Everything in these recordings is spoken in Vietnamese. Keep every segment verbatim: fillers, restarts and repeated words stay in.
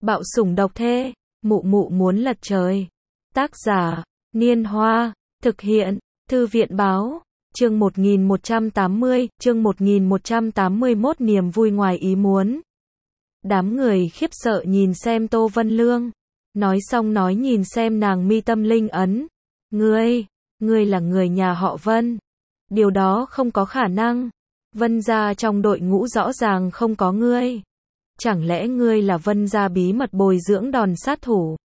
Bạo sủng độc thê, mụ mụ muốn lật trời. Tác giả, Niên Hoa, thực hiện, Thư viện Báo, chương một nghìn một trăm tám mươi, chương một nghìn một trăm tám mươi mốt niềm vui ngoài ý muốn. Đám người khiếp sợ nhìn xem Tô Vân Lương, nói xong nói nhìn xem nàng mi tâm linh ấn. Ngươi, ngươi là người nhà họ Vân. Điều đó không có khả năng. Vân gia trong đội ngũ rõ ràng không có ngươi. Chẳng lẽ ngươi là Vân gia bí mật bồi dưỡng đòn sát thủ?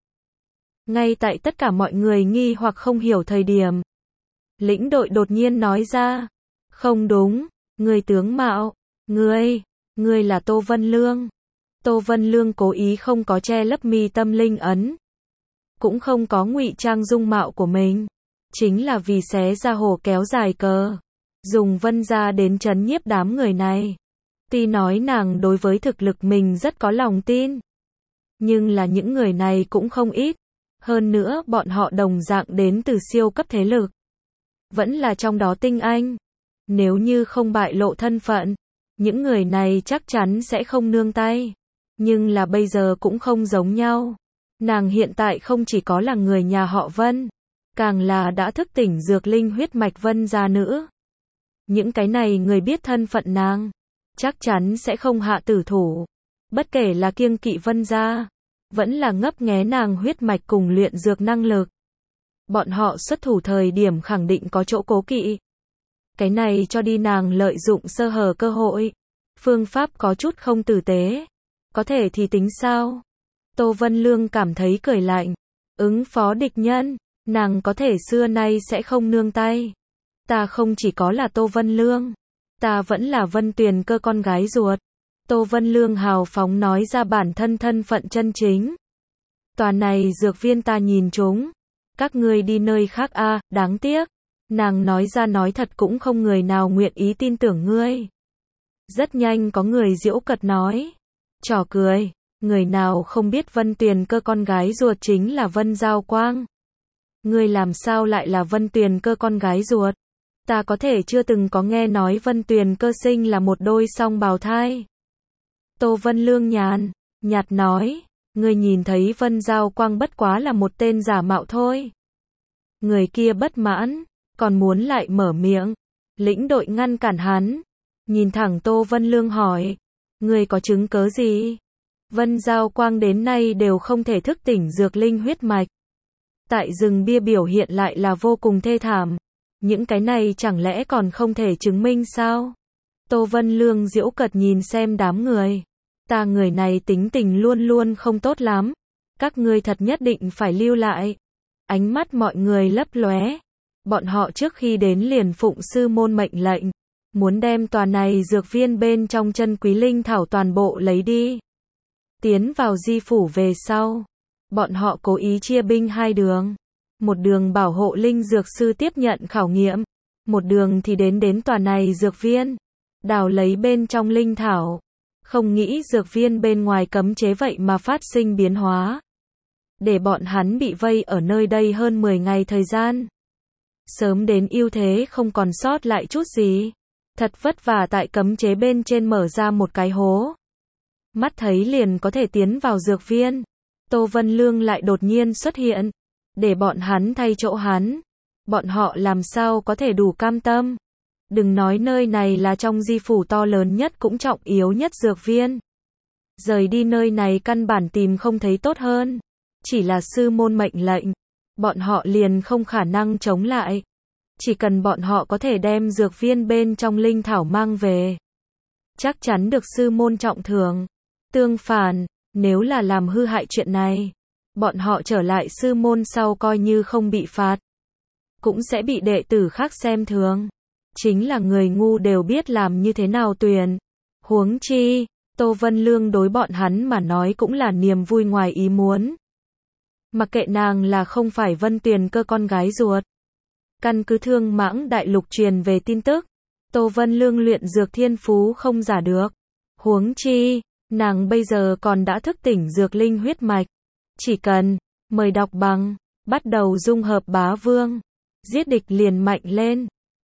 Ngay tại tất cả mọi người nghi hoặc không hiểu thời điểm, lĩnh đội đột nhiên nói ra, không đúng, ngươi tướng mạo, ngươi, ngươi là Tô Vân Lương. Tô Vân Lương cố ý không có che lấp mi tâm linh ấn, cũng không có ngụy trang dung mạo của mình, chính là vì xé ra hồ kéo dài cờ, dùng Vân gia đến trấn nhiếp đám người này. Tuy nói nàng đối với thực lực mình rất có lòng tin, nhưng là những người này cũng không ít, hơn nữa bọn họ đồng dạng đến từ siêu cấp thế lực, vẫn là trong đó tinh anh. Nếu như không bại lộ thân phận, những người này chắc chắn sẽ không nương tay. Nhưng là bây giờ cũng không giống nhau. Nàng hiện tại không chỉ có là người nhà họ Vân, càng là đã thức tỉnh dược linh huyết mạch Vân gia nữ. Những cái này người biết thân phận nàng, chắc chắn sẽ không hạ tử thủ. Bất kể là kiêng kỵ Vân gia, vẫn là ngấp nghé nàng huyết mạch cùng luyện dược năng lực. Bọn họ xuất thủ thời điểm khẳng định có chỗ cố kỵ. Cái này cho đi nàng lợi dụng sơ hở cơ hội. Phương pháp có chút không tử tế. Có thể thì tính sao? Tô Vân Lương cảm thấy cười lạnh. Ứng phó địch nhân, nàng có thể xưa nay sẽ không nương tay. Ta không chỉ có là Tô Vân Lương, ta vẫn là Vân Tuyền Cơ con gái ruột. Tô Vân Lương hào phóng nói ra bản thân thân phận chân chính. Toàn này dược viên ta nhìn chúng. Các ngươi đi nơi khác a, à, đáng tiếc. Nàng nói ra nói thật cũng không người nào nguyện ý tin tưởng ngươi. Rất nhanh có người giễu cợt nói. Trò cười, người nào không biết Vân Tuyền Cơ con gái ruột chính là Vân Giao Quang. Ngươi làm sao lại là Vân Tuyền Cơ con gái ruột? Ta có thể chưa từng có nghe nói Vân Tuyền Cơ sinh là một đôi song bào thai. Tô Vân Lương nhàn, nhạt nói, ngươi nhìn thấy Vân Giao Quang bất quá là một tên giả mạo thôi. Người kia bất mãn, còn muốn lại mở miệng. Lĩnh đội ngăn cản hắn, nhìn thẳng Tô Vân Lương hỏi, ngươi có chứng cớ gì? Vân Giao Quang đến nay đều không thể thức tỉnh dược linh huyết mạch. Tại rừng bia biểu hiện lại là vô cùng thê thảm. Những cái này chẳng lẽ còn không thể chứng minh sao? Tô Vân Lương giễu cợt nhìn xem đám người. Ta người này tính tình luôn luôn không tốt lắm. Các ngươi thật nhất định phải lưu lại. Ánh mắt mọi người lấp lóe. Bọn họ trước khi đến liền phụng sư môn mệnh lệnh, muốn đem tòa này dược viên bên trong chân quý linh thảo toàn bộ lấy đi. Tiến vào di phủ về sau, bọn họ cố ý chia binh hai đường. Một đường bảo hộ linh dược sư tiếp nhận khảo nghiệm, một đường thì đến đến tòa này dược viên, đào lấy bên trong linh thảo. Không nghĩ dược viên bên ngoài cấm chế vậy mà phát sinh biến hóa, để bọn hắn bị vây ở nơi đây hơn mười ngày thời gian. Sớm đến ưu thế không còn sót lại chút gì. Thật vất vả tại cấm chế bên trên mở ra một cái hố. Mắt thấy liền có thể tiến vào dược viên. Tô Vân Lương lại đột nhiên xuất hiện, để bọn hắn thay chỗ hắn. Bọn họ làm sao có thể đủ cam tâm. Đừng nói nơi này là trong di phủ to lớn nhất cũng trọng yếu nhất dược viên. Rời đi nơi này căn bản tìm không thấy tốt hơn. Chỉ là sư môn mệnh lệnh, bọn họ liền không khả năng chống lại. Chỉ cần bọn họ có thể đem dược viên bên trong linh thảo mang về, chắc chắn được sư môn trọng thưởng. Tương phản, nếu là làm hư hại chuyện này, bọn họ trở lại sư môn sau coi như không bị phạt, cũng sẽ bị đệ tử khác xem thường. Chính là người ngu đều biết làm như thế nào tuyển. Huống chi, Tô Vân Lương đối bọn hắn mà nói cũng là niềm vui ngoài ý muốn. Mặc kệ nàng là không phải Vân Tuyền Cơ con gái ruột. Căn cứ Thương Mãng Đại Lục truyền về tin tức, Tô Vân Lương luyện dược thiên phú không giả được. Huống chi, nàng bây giờ còn đã thức tỉnh dược linh huyết mạch. Chỉ cần, mời đọc bằng, bắt đầu dung hợp bá vương. Giết địch liền mạnh lên.